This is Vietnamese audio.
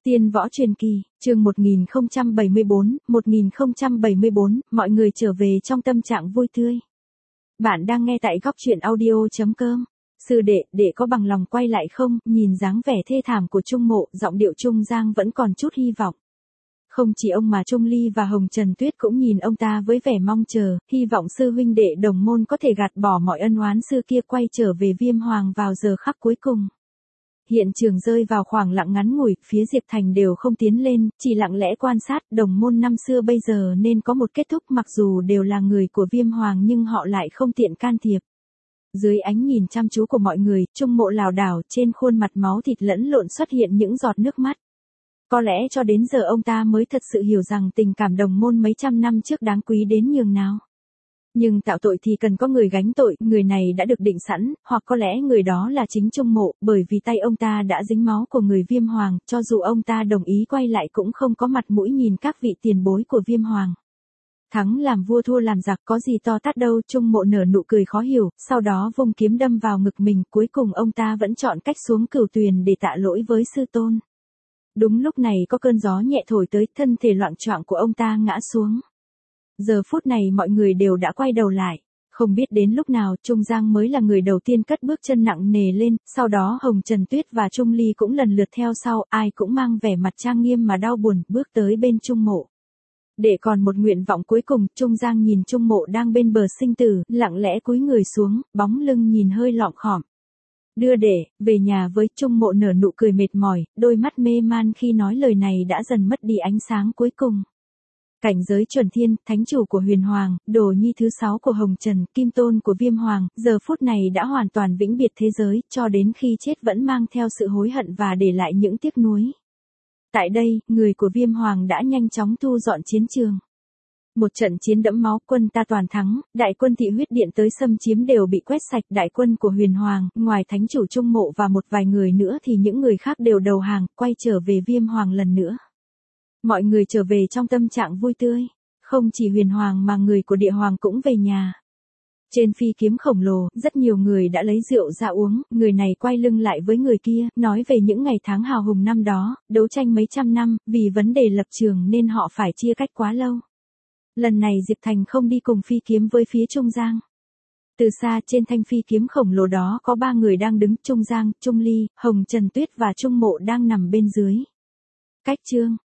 Tiên võ truyền kỳ, chương 1074, mọi người trở về trong tâm trạng vui tươi. Bạn đang nghe tại góc truyện audio.com. Sư đệ có bằng lòng quay lại không? Nhìn dáng vẻ thê thảm của Trung Mộ, giọng điệu Trung Giang vẫn còn chút hy vọng. Không chỉ ông mà Trung Ly và Hồng Trần Tuyết cũng nhìn ông ta với vẻ mong chờ, hy vọng sư huynh đệ đồng môn có thể gạt bỏ mọi ân oán xưa kia, quay trở về Viêm Hoàng vào giờ khắc cuối cùng. Hiện trường rơi vào khoảng lặng ngắn ngủi, phía Diệp Thành đều không tiến lên, chỉ lặng lẽ quan sát. Đồng môn năm xưa bây giờ nên có một kết thúc, mặc dù đều là người của Viêm Hoàng nhưng họ lại không tiện can thiệp. Dưới ánh nhìn chăm chú của mọi người, Trung Mộ lảo đảo, trên khuôn mặt máu thịt lẫn lộn xuất hiện những giọt nước mắt. Có lẽ cho đến giờ ông ta mới thật sự hiểu rằng tình cảm đồng môn mấy trăm năm trước đáng quý đến nhường nào. Nhưng tạo tội thì cần có người gánh tội, người này đã được định sẵn, hoặc có lẽ người đó là chính Trung Mộ, bởi vì tay ông ta đã dính máu của người Viêm Hoàng, cho dù ông ta đồng ý quay lại cũng không có mặt mũi nhìn các vị tiền bối của Viêm Hoàng. Thắng làm vua thua làm giặc, có gì to tát đâu. Trung Mộ nở nụ cười khó hiểu, sau đó vung kiếm đâm vào ngực mình, cuối cùng ông ta vẫn chọn cách xuống cửu tuyền để tạ lỗi với sư tôn. Đúng lúc này có cơn gió nhẹ thổi tới, thân thể loạng choạng của ông ta ngã xuống. Giờ phút này mọi người đều đã quay đầu lại. Không biết đến lúc nào Trung Giang mới là người đầu tiên cất bước chân nặng nề lên, sau đó Hồng Trần Tuyết và Trung Ly cũng lần lượt theo sau, ai cũng mang vẻ mặt trang nghiêm mà đau buồn, bước tới bên Trung Mộ. Để còn một nguyện vọng cuối cùng, Trung Giang nhìn Trung Mộ đang bên bờ sinh tử, lặng lẽ cúi người xuống, bóng lưng nhìn hơi lọm khọm. Đưa để, về nhà với. Trung Mộ nở nụ cười mệt mỏi, đôi mắt mê man khi nói lời này đã dần mất đi ánh sáng cuối cùng. Cảnh giới chuẩn thiên, thánh chủ của Huyền Hoàng, đồ nhi thứ 6 của Hồng Trần, kim tôn của Viêm Hoàng, giờ phút này đã hoàn toàn vĩnh biệt thế giới, cho đến khi chết vẫn mang theo sự hối hận và để lại những tiếc nuối. Tại đây, người của Viêm Hoàng đã nhanh chóng thu dọn chiến trường. Một trận chiến đẫm máu, quân ta toàn thắng, đại quân Thị Huyết Điện tới xâm chiếm đều bị quét sạch, đại quân của Huyền Hoàng, ngoài thánh chủ Trung Mộ và một vài người nữa thì những người khác đều đầu hàng, quay trở về Viêm Hoàng lần nữa. Mọi người trở về trong tâm trạng vui tươi, không chỉ Huyền Hoàng mà người của Địa Hoàng cũng về nhà. Trên phi kiếm khổng lồ, rất nhiều người đã lấy rượu ra uống, người này quay lưng lại với người kia, nói về những ngày tháng hào hùng năm đó, đấu tranh mấy trăm năm, vì vấn đề lập trường nên họ phải chia cách quá lâu. Lần này Diệp Thành không đi cùng phi kiếm với phía Trung Giang. Từ xa trên thanh phi kiếm khổng lồ đó có 3 người đang đứng, Trung Giang, Trung Ly, Hồng Trần Tuyết và Trung Mộ đang nằm bên dưới. Cách chương